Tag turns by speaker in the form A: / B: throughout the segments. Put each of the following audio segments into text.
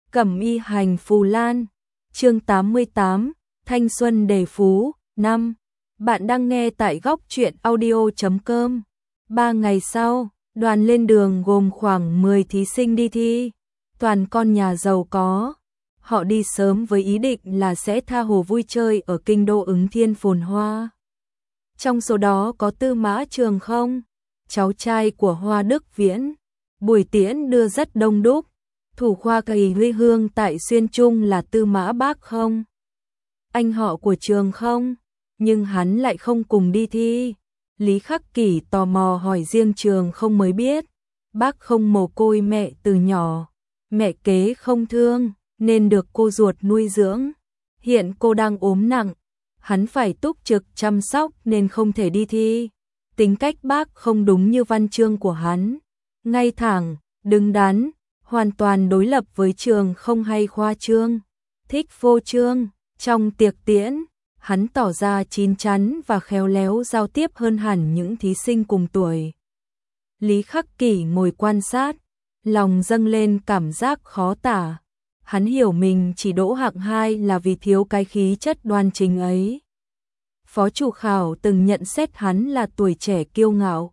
A: Cẩm y hành phù lan, chương 88, thanh xuân đề phú, 5. Bạn đang nghe tại góc truyện audio.com. 3 ngày sau, đoàn lên đường gồm khoảng 10 thí sinh đi thi, toàn con nhà giàu có. Họ đi sớm với ý định là sẽ tha hồ vui chơi ở kinh đô Ứng Thiên phồn hoa. Trong số đó có Tư Mã Trường Không, cháu trai của Hoa Đức Viễn. Buổi tiễn đưa rất đông đúc. Thủ khoa kỳ huy hương tại Xuyên Trung là Tư Mã Bác Không, anh họ của Trường Không, nhưng hắn lại không cùng đi thi. Lý Khắc Kỷ tò mò hỏi riêng Trường Không mới biết, Bác Không mồ côi mẹ từ nhỏ, mẹ kế không thương, nên được cô ruột nuôi dưỡng. Hiện cô đang ốm nặng, hắn phải túc trực chăm sóc nên không thể đi thi. Tính cách Bác Không đúng như văn chương của hắn, ngay thẳng, đứng đắn, hoàn toàn đối lập với Trường Không hay khoa trương, thích phô trương. Trong tiệc tiễn, hắn tỏ ra chín chắn và khéo léo giao tiếp hơn hẳn những thí sinh cùng tuổi. Lý Khắc Kỷ ngồi quan sát, lòng dâng lên cảm giác khó tả. Hắn hiểu mình chỉ đỗ hạng 2 là vì thiếu cái khí chất đoan chính ấy. Phó chủ khảo từng nhận xét hắn là tuổi trẻ kiêu ngạo,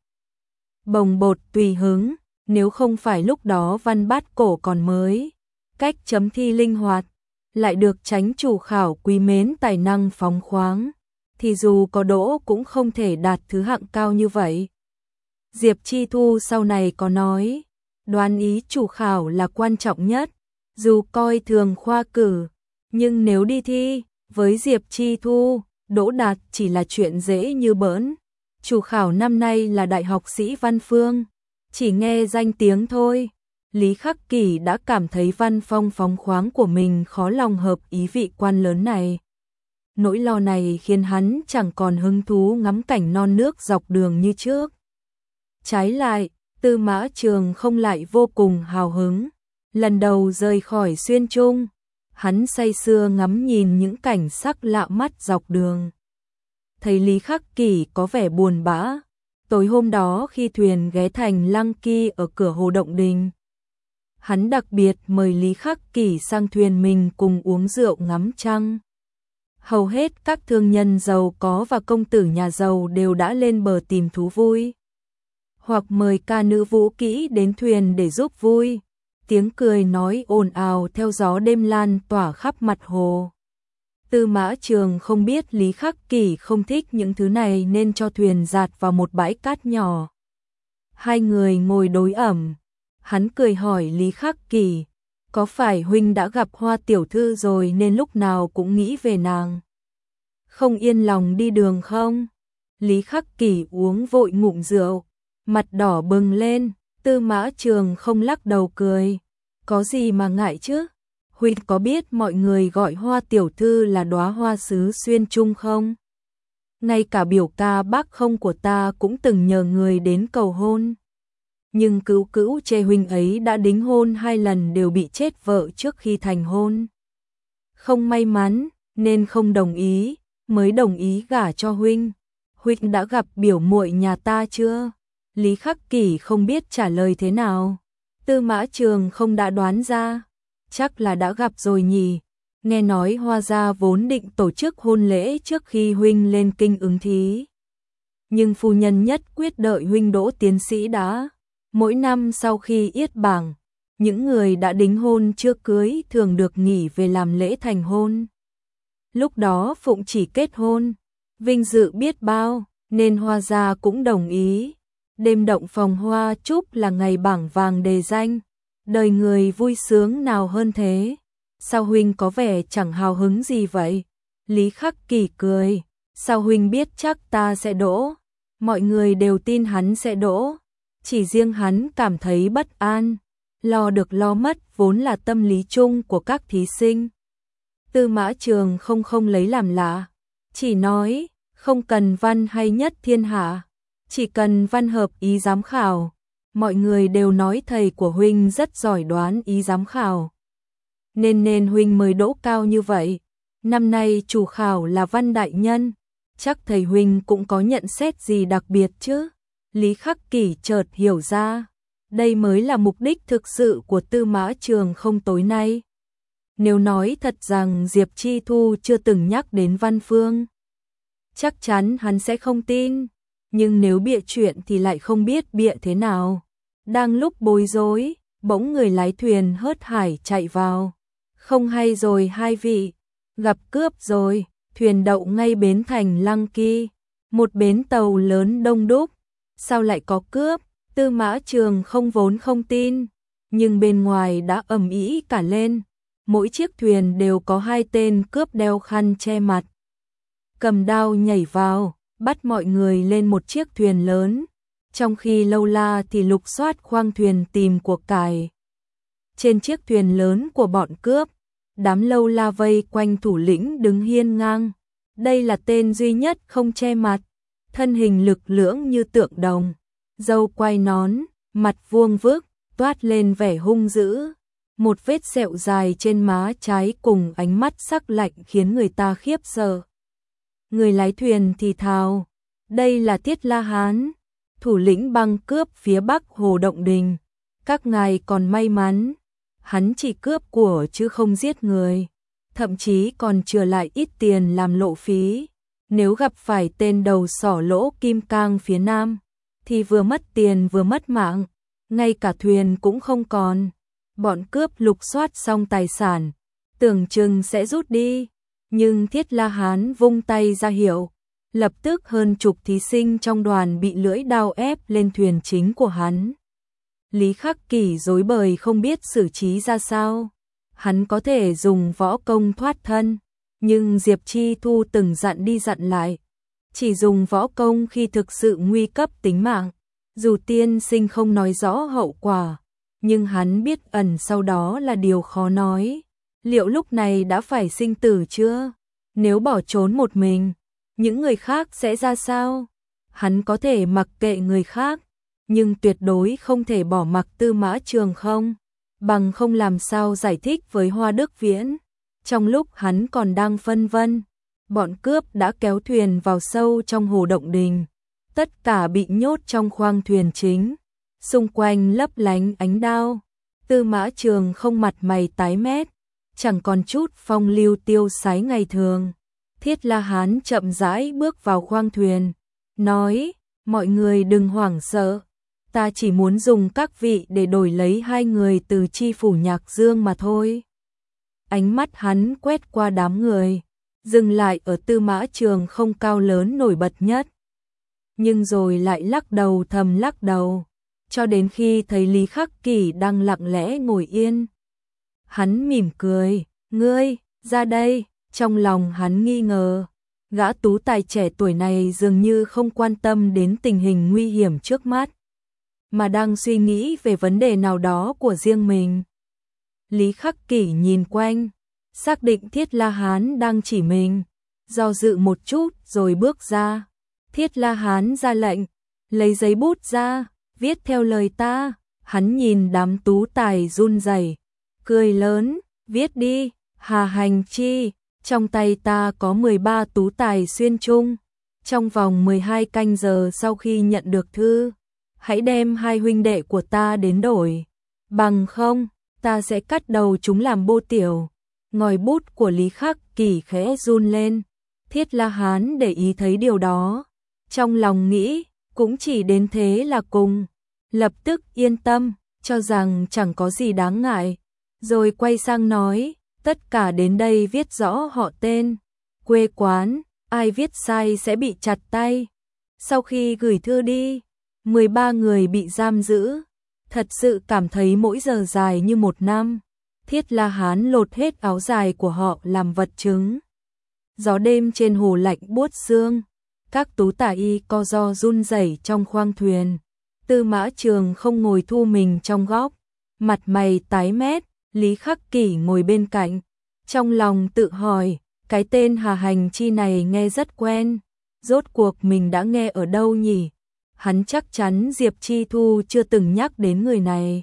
A: bồng bột tùy hứng. Nếu không phải lúc đó văn bát cổ còn mới, cách chấm thi linh hoạt, lại được chánh chủ khảo quý mến tài năng phóng khoáng, thì dù có đỗ cũng không thể đạt thứ hạng cao như vậy. Diệp Chi Thu sau này có nói, đoán ý chủ khảo là quan trọng nhất, dù coi thường khoa cử, nhưng nếu đi thi, với Diệp Chi Thu, đỗ đạt chỉ là chuyện dễ như bỡn. Chủ khảo năm nay là đại học sĩ Văn Phương. Chỉ nghe danh tiếng thôi, Lý Khắc Kỷ đã cảm thấy văn phong phóng khoáng của mình khó lòng hợp ý vị quan lớn này. Nỗi lo này khiến hắn chẳng còn hứng thú ngắm cảnh non nước dọc đường như trước. Trái lại, Tư Mã Trường Không lại vô cùng hào hứng. Lần đầu rời khỏi Xuyên Trung, hắn say sưa ngắm nhìn những cảnh sắc lạ mắt dọc đường. Thấy Lý Khắc Kỷ có vẻ buồn bã. Tối hôm đó khi thuyền ghé thành Lăng Kỳ ở cửa hồ Động Đình, hắn đặc biệt mời Lý Khắc Kỷ sang thuyền mình cùng uống rượu ngắm trăng. Hầu hết các thương nhân giàu có và công tử nhà giàu đều đã lên bờ tìm thú vui, hoặc mời ca nữ vũ kỹ đến thuyền để giúp vui. Tiếng cười nói ồn ào theo gió đêm lan tỏa khắp mặt hồ. Tư Mã Trường không biết Lý Khắc Kỷ không thích những thứ này nên cho thuyền dạt vào một bãi cát nhỏ. Hai người ngồi đối ẩm. Hắn cười hỏi Lý Khắc Kỷ, có phải huynh đã gặp Hoa tiểu thư rồi nên lúc nào cũng nghĩ về nàng? Không yên lòng đi đường không? Lý Khắc Kỷ uống vội ngụm rượu, mặt đỏ bừng lên. Tư Mã Trường không lắc đầu cười, có gì mà ngại chứ? Huynh có biết mọi người gọi Hoa tiểu thư là đóa hoa sứ Xuyên Trung không? Ngay cả biểu ca Bác Không của ta cũng từng nhờ người đến cầu hôn. Nhưng cữu cữu chê huynh ấy đã đính hôn 2 lần đều bị chết vợ trước khi thành hôn. Không may mắn nên không đồng ý, mới đồng ý gả cho huynh. Huynh đã gặp biểu muội nhà ta chưa? Lý Khắc Kỷ không biết trả lời thế nào. Tư Mã Trường không đã đoán ra. Chắc là đã gặp rồi nhỉ. Nghe nói Hoa gia vốn định tổ chức hôn lễ trước khi huynh lên kinh ứng thí. Nhưng phu nhân nhất quyết đợi huynh đỗ tiến sĩ đã. Mỗi năm sau khi yết bảng, những người đã đính hôn chưa cưới thường được nghỉ về làm lễ thành hôn. Lúc đó Phụng chỉ kết hôn, vinh dự biết bao, nên Hoa gia cũng đồng ý. Đêm động phòng hoa chúc là ngày bảng vàng đề danh. Đời người vui sướng nào hơn thế? Sao huynh có vẻ chẳng hào hứng gì vậy? Lý Khắc Kỷ cười, sao huynh biết chắc ta sẽ đỗ? Mọi người đều tin hắn sẽ đỗ, chỉ riêng hắn cảm thấy bất an, lo được lo mất vốn là tâm lý chung của các thí sinh. Tư Mã Trường không lấy làm lạ, chỉ nói, không cần văn hay nhất thiên hạ, chỉ cần văn hợp ý giám khảo. Mọi người đều nói thầy của huynh rất giỏi đoán ý giám khảo. Nên huynh mới đỗ cao như vậy. Năm nay chủ khảo là Văn đại nhân, chắc thầy huynh cũng có nhận xét gì đặc biệt chứ? Lý Khắc Kỷ chợt hiểu ra, đây mới là mục đích thực sự của Tư Mã Trường không tối nay. Nếu nói thật rằng Diệp Chi Thu chưa từng nhắc đến Văn Phương, chắc chắn hắn sẽ không tin, nhưng nếu bịa chuyện thì lại không biết bịa thế nào. Đang lúc bối rối, bỗng người lái thuyền hớt hải chạy vào. Không hay rồi hai vị, gặp cướp rồi, thuyền đậu ngay bến thành Lăng Kỳ, một bến tàu lớn đông đúc. Sao lại có cướp? Tư Mã Trường không vốn không tin, nhưng bên ngoài đã ầm ĩ cả lên. Mỗi chiếc thuyền đều có hai tên cướp đeo khăn che mặt, cầm đao nhảy vào, bắt mọi người lên một chiếc thuyền lớn, trong khi Lâu La thì lục soát khoang thuyền tìm của cải. Trên chiếc thuyền lớn của bọn cướp, đám Lâu La vây quanh thủ lĩnh đứng hiên ngang. Đây là tên duy nhất không che mặt, thân hình lực lưỡng như tượng đồng, râu quai nón, mặt vuông vức, toát lên vẻ hung dữ. Một vết sẹo dài trên má trái cùng ánh mắt sắc lạnh khiến người ta khiếp sợ. Người lái thuyền thì thào, đây là Thiết La Hán, thủ lĩnh băng cướp phía bắc Hồ Động Đình. Các ngài còn may mắn, hắn chỉ cướp của chứ không giết người, thậm chí còn chừa lại ít tiền làm lộ phí. Nếu gặp phải tên đầu sỏ Lỗ Kim Cang phía nam, thì vừa mất tiền vừa mất mạng, ngay cả thuyền cũng không còn. Bọn cướp lục soát xong tài sản, tưởng chừng sẽ rút đi, nhưng Thiết La Hán vung tay ra hiệu, lập tức hơn chục thí sinh trong đoàn bị lưỡi đao ép lên thuyền chính của hắn. Lý Khắc Kỷ rối bời không biết xử trí ra sao. Hắn có thể dùng võ công thoát thân, nhưng Diệp Chi Thu từng dặn đi dặn lại, chỉ dùng võ công khi thực sự nguy cấp tính mạng. Dù tiên sinh không nói rõ hậu quả, nhưng hắn biết ẩn sau đó là điều khó nói. Liệu lúc này đã phải sinh tử chưa? Nếu bỏ trốn một mình, những người khác sẽ ra sao? Hắn có thể mặc kệ người khác, nhưng tuyệt đối không thể bỏ mặc Tư Mã Trường không, bằng không làm sao giải thích với Hoa Đức Viễn. Trong lúc hắn còn đang phân vân, bọn cướp đã kéo thuyền vào sâu trong Hồ Động Đình. Tất cả bị nhốt trong khoang thuyền chính, xung quanh lấp lánh ánh đao. Tư Mã Trường không mặt mày tái mét, chẳng còn chút phong lưu tiêu sái ngày thường. Thiết La Hán chậm rãi bước vào khoang thuyền, nói, mọi người đừng hoảng sợ, ta chỉ muốn dùng các vị để đổi lấy hai người từ chi phủ Nhạc Dương mà thôi. Ánh mắt hắn quét qua đám người, dừng lại ở Tư Mã Trường không cao lớn nổi bật nhất. Nhưng rồi lại lắc đầu thầm lắc đầu, cho đến khi thấy Lý Khắc Kỷ đang lặng lẽ ngồi yên. Hắn mỉm cười, ngươi, ra đây. Trong lòng hắn nghi ngờ, gã tú tài trẻ tuổi này dường như không quan tâm đến tình hình nguy hiểm trước mắt, mà đang suy nghĩ về vấn đề nào đó của riêng mình. Lý Khắc Kỷ nhìn quanh, xác định Thiết La Hán đang chỉ mình, do dự một chút rồi bước ra. Thiết La Hán ra lệnh, lấy giấy bút ra, viết theo lời ta. Hắn nhìn đám tú tài run rẩy, cười lớn, viết đi, Hà Hành Chi. Trong tay ta có 13 tú tài xuyên trung. Trong vòng 12 canh giờ sau khi nhận được thư, hãy đem hai huynh đệ của ta đến đổi. Bằng không, ta sẽ cắt đầu chúng làm bô tiểu. Ngòi bút của Lý Khắc Kỷ khẽ run lên. Thiết La Hán để ý thấy điều đó, trong lòng nghĩ, cũng chỉ đến thế là cùng. Lập tức yên tâm, cho rằng chẳng có gì đáng ngại. Rồi quay sang nói, tất cả đến đây viết rõ họ tên, quê quán, ai viết sai sẽ bị chặt tay. Sau khi gửi thư đi, 13 người bị giam giữ, thật sự cảm thấy mỗi giờ dài như một năm. Thiết La Hán lột hết áo dài của họ làm vật chứng. Gió đêm trên hồ lạnh buốt xương, các tú tả y co ro run rẩy trong khoang thuyền. Tư Mã Trường không ngồi thu mình trong góc, mặt mày tái mét. Lý Khắc Kỷ ngồi bên cạnh, trong lòng tự hỏi, cái tên Hà Hành Chi này nghe rất quen, rốt cuộc mình đã nghe ở đâu nhỉ? Hắn chắc chắn Diệp Chi Thu chưa từng nhắc đến người này.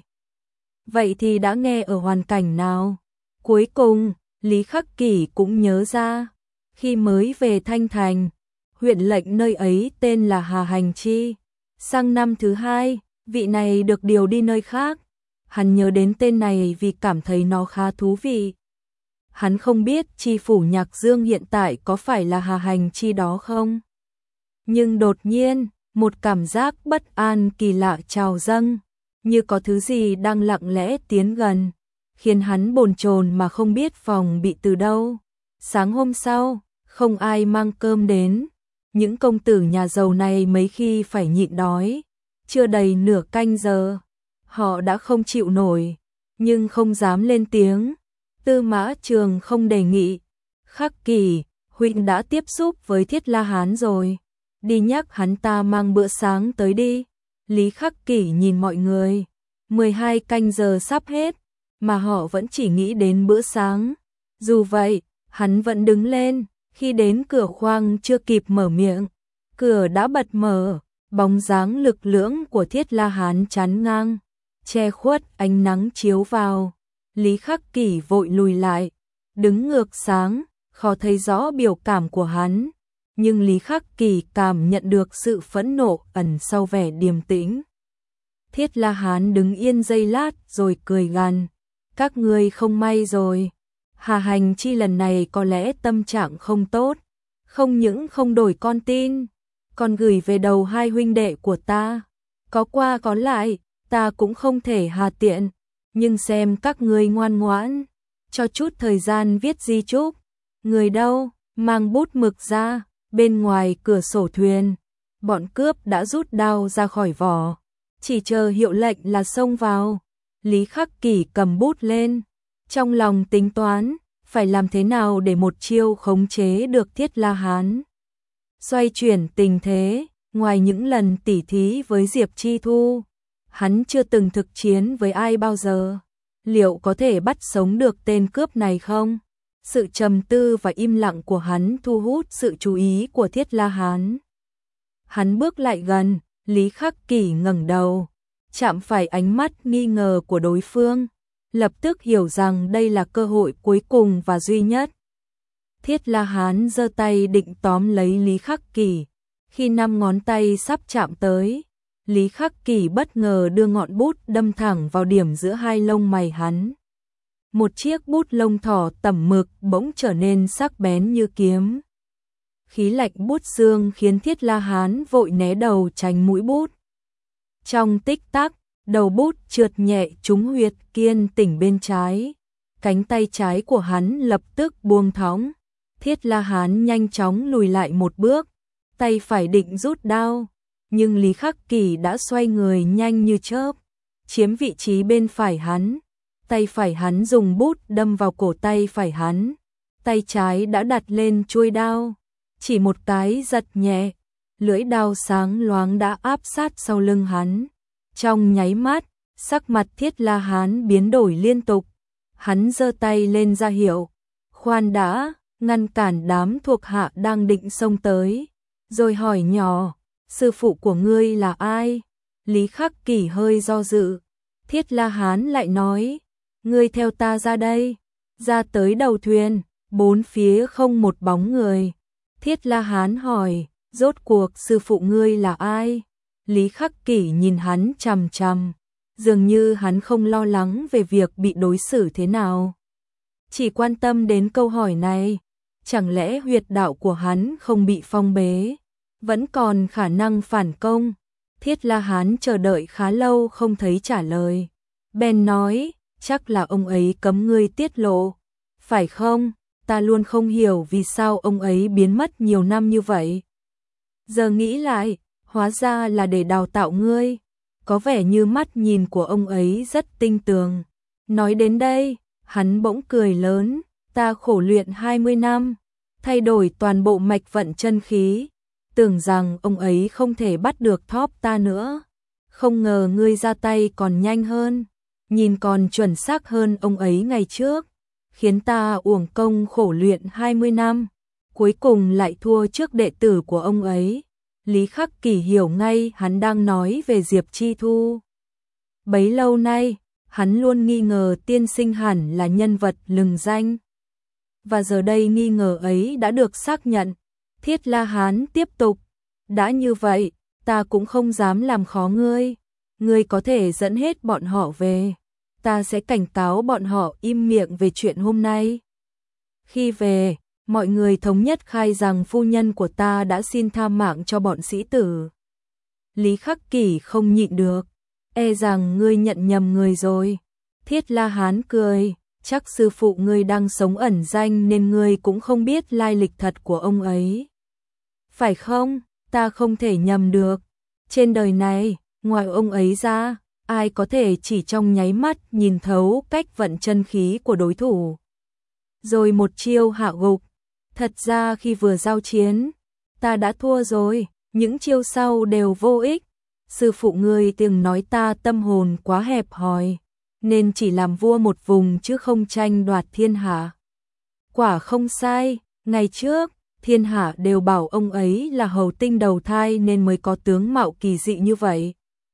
A: Vậy thì đã nghe ở hoàn cảnh nào? Cuối cùng, Lý Khắc Kỷ cũng nhớ ra, khi mới về Thanh Thành, huyện lệnh nơi ấy tên là Hà Hành Chi. Sang năm thứ hai, vị này được điều đi nơi khác. Hắn nhớ đến tên này vì cảm thấy nó khá thú vị. Hắn không biết chi phủ Nhạc Dương hiện tại có phải là Hà Hành Chi đó không? Nhưng đột nhiên, một cảm giác bất an kỳ lạ trào dâng, như có thứ gì đang lặng lẽ tiến gần, khiến hắn bồn chồn mà không biết phòng bị từ đâu. Sáng hôm sau, không ai mang cơm đến, những công tử nhà giàu này mấy khi phải nhịn đói, chưa đầy nửa canh giờ, họ đã không chịu nổi, nhưng không dám lên tiếng. Tư Mã Trường không đề nghị, Khắc Kỳ, huynh đã tiếp xúc với Thiết La Hán rồi, đi nhắc hắn ta mang bữa sáng tới đi. Lý Khắc Kỳ nhìn mọi người, 12 canh giờ sắp hết, mà họ vẫn chỉ nghĩ đến bữa sáng. Dù vậy, hắn vẫn đứng lên, khi đến cửa khoang chưa kịp mở miệng, cửa đã bật mở, bóng dáng lực lưỡng của Thiết La Hán chắn ngang, che khuất ánh nắng chiếu vào. Lý Khắc Kỳ vội lùi lại, đứng ngược sáng, khó thấy rõ biểu cảm của hắn, nhưng Lý Khắc Kỳ cảm nhận được sự phẫn nộ ẩn sau vẻ điềm tĩnh. Thiết La Hán đứng yên giây lát rồi cười gằn, các ngươi không may rồi, Hà Hành Chi lần này có lẽ tâm trạng không tốt, không những không đổi con tin, còn gửi về đầu hai huynh đệ của ta, có qua có lại, ta cũng không thể hà tiện, nhưng xem các ngươi ngoan ngoãn, cho chút thời gian viết di chúc. Người đâu, mang bút mực ra. Bên ngoài cửa sổ thuyền, bọn cướp đã rút đao ra khỏi vỏ, chỉ chờ hiệu lệnh là xông vào. Lý Khắc Kỳ cầm bút lên, trong lòng tính toán, phải làm thế nào để một chiêu khống chế được Thiết La Hán. Xoay chuyển tình thế, ngoài những lần tỉ thí với Diệp Chi Thu, hắn chưa từng thực chiến với ai bao giờ. Liệu có thể bắt sống được tên cướp này không? Sự trầm tư và im lặng của hắn thu hút sự chú ý của Thiết La Hán. Hắn bước lại gần, Lý Khắc Kỳ ngẩng đầu, chạm phải ánh mắt nghi ngờ của đối phương, lập tức hiểu rằng đây là cơ hội cuối cùng và duy nhất. Thiết La Hán giơ tay định tóm lấy Lý Khắc Kỳ, khi 5 ngón tay sắp chạm tới, Lý Khắc Kỳ bất ngờ đưa ngọn bút đâm thẳng vào điểm giữa hai lông mày hắn. Một chiếc bút lông thỏ tẩm mực bỗng trở nên sắc bén như kiếm. Khí lạnh bút xương khiến Thiết La Hán vội né đầu tránh mũi bút. Trong tích tắc, đầu bút trượt nhẹ trúng huyệt kiên tỉnh bên trái. Cánh tay trái của hắn lập tức buông thõng. Thiết La Hán nhanh chóng lùi lại một bước, tay phải định rút đao, nhưng Lý Khắc Kỳ đã xoay người nhanh như chớp, chiếm vị trí bên phải hắn. Tay phải hắn dùng bút đâm vào cổ tay phải hắn, tay trái đã đặt lên chuôi đao, chỉ một cái giật nhẹ, lưỡi đao sáng loáng đã áp sát sau lưng hắn. Trong nháy mắt, sắc mặt Thiết La Hán biến đổi liên tục, hắn giơ tay lên ra hiệu, khoan đã, ngăn cản đám thuộc hạ đang định xông tới, rồi hỏi nhỏ, sư phụ của ngươi là ai? Lý Khắc Kỳ hơi do dự, Thiết La Hán lại nói, ngươi theo ta ra đây, ra tới đầu thuyền, bốn phía không một bóng người. Thiết La Hán hỏi, rốt cuộc sư phụ ngươi là ai? Lý Khắc Kỳ nhìn hắn chằm chằm, dường như hắn không lo lắng về việc bị đối xử thế nào, chỉ quan tâm đến câu hỏi này, chẳng lẽ huyệt đạo của hắn không bị phong bế, vẫn còn khả năng phản công? Thiết La Hán chờ đợi khá lâu không thấy trả lời, bèn nói, chắc là ông ấy cấm ngươi tiết lộ, phải không? Ta luôn không hiểu vì sao ông ấy biến mất nhiều năm như vậy. Giờ nghĩ lại, hóa ra là để đào tạo ngươi, có vẻ như mắt nhìn của ông ấy rất tinh tường. Nói đến đây, hắn bỗng cười lớn, ta khổ luyện 20 năm, thay đổi toàn bộ mạch vận chân khí, tưởng rằng ông ấy không thể bắt được thóp ta nữa, không ngờ ngươi ra tay còn nhanh hơn, nhìn còn chuẩn xác hơn ông ấy ngày trước, khiến ta uổng công khổ luyện 20 năm, cuối cùng lại thua trước đệ tử của ông ấy. Lý Khắc Kỳ hiểu ngay hắn đang nói về Diệp Chi Thu. Bấy lâu nay, hắn luôn nghi ngờ tiên sinh hẳn là nhân vật lừng danh. Và giờ đây nghi ngờ ấy đã được xác nhận. Thiết La Hán tiếp tục, đã như vậy, ta cũng không dám làm khó ngươi. Ngươi có thể dẫn hết bọn họ về. Ta sẽ cảnh cáo bọn họ im miệng về chuyện hôm nay. Khi về, mọi người thống nhất khai rằng phu nhân của ta đã xin tha mạng cho bọn sĩ tử. Lý Khắc Kỷ không nhịn được, e rằng ngươi nhận nhầm người rồi. Thiết La Hán cười, chắc sư phụ ngươi đang sống ẩn danh nên ngươi cũng không biết lai lịch thật của ông ấy. Phải không? Ta không thể nhầm được. Trên đời này, ngoài ông ấy ra, ai có thể chỉ trong nháy mắt nhìn thấu cách vận chân khí của đối thủ. Rồi một chiêu hạ gục. Thật ra khi vừa giao chiến, ta đã thua rồi, những chiêu sau đều vô ích. Sư phụ ngươi từng nói ta tâm hồn quá hẹp hòi, nên chỉ làm vua một vùng chứ không tranh đoạt thiên hạ. Quả không sai, ngày trước, thiên hạ đều bảo ông ấy là hầu tinh đầu thai nên mới có tướng mạo kỳ dị như vậy.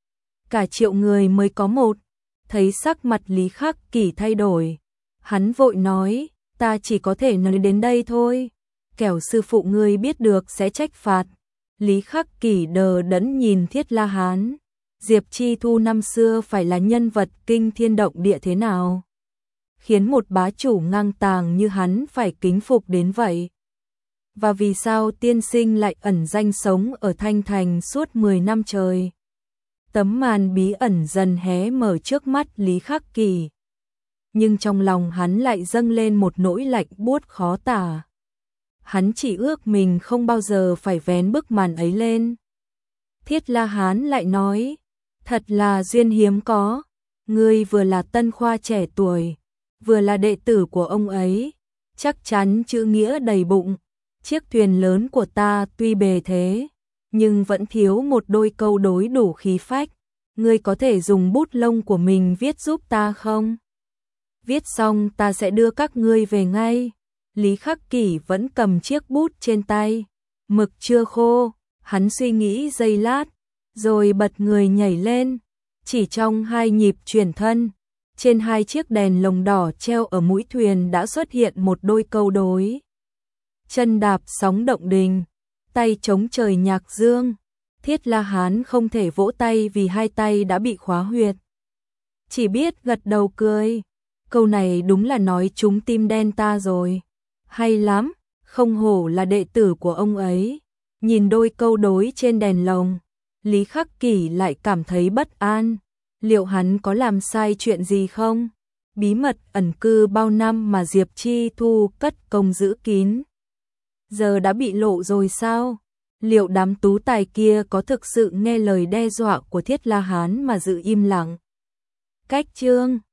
A: Cả triệu người mới có một. Thấy sắc mặt Lý Khắc Kỷ thay đổi, hắn vội nói, ta chỉ có thể nói đến đây thôi, kẻo sư phụ ngươi biết được sẽ trách phạt. Lý Khắc Kỷ đờ đẫn nhìn Thiết La Hán, Diệp Chi Thu năm xưa phải là nhân vật kinh thiên động địa thế nào, khiến một bá chủ ngang tàng như hắn phải kính phục đến vậy. Và vì sao tiên sinh lại ẩn danh sống ở Thanh Thành suốt 10 năm trời? Tấm màn bí ẩn dần hé mở trước mắt Lý Khắc Kỷ. Nhưng trong lòng hắn lại dâng lên một nỗi lạnh buốt khó tả. Hắn chỉ ước mình không bao giờ phải vén bức màn ấy lên. Thiết La Hán lại nói, thật là duyên hiếm có, ngươi vừa là tân khoa trẻ tuổi, vừa là đệ tử của ông ấy, chắc chắn chữ nghĩa đầy bụng. Chiếc thuyền lớn của ta tuy bề thế, nhưng vẫn thiếu một đôi câu đối đủ khí phách. Ngươi có thể dùng bút lông của mình viết giúp ta không? Viết xong ta sẽ đưa các ngươi về ngay. Lý Khắc Kỷ vẫn cầm chiếc bút trên tay, mực chưa khô, hắn suy nghĩ giây lát, rồi bật người nhảy lên. Chỉ trong 2 nhịp chuyển thân, trên 2 chiếc đèn lồng đỏ treo ở mũi thuyền đã xuất hiện một đôi câu đối. Chân đạp sóng động đình, tay chống trời nhạc dương. Thiết La Hán không thể vỗ tay vì 2 tay đã bị khóa huyệt. Chỉ biết gật đầu cười. Câu này đúng là nói trúng tim đen ta rồi. Hay lắm, không hổ là đệ tử của ông ấy. Nhìn đôi câu đối trên đèn lồng, Lý Khắc Kỷ lại cảm thấy bất an. Liệu hắn có làm sai chuyện gì không? Bí mật ẩn cư bao năm mà Diệp Chi Thu cất công giữ kín, giờ đã bị lộ rồi sao? Liệu đám tú tài kia có thực sự nghe lời đe dọa của Thiết La Hán mà giữ im lặng? Cách chương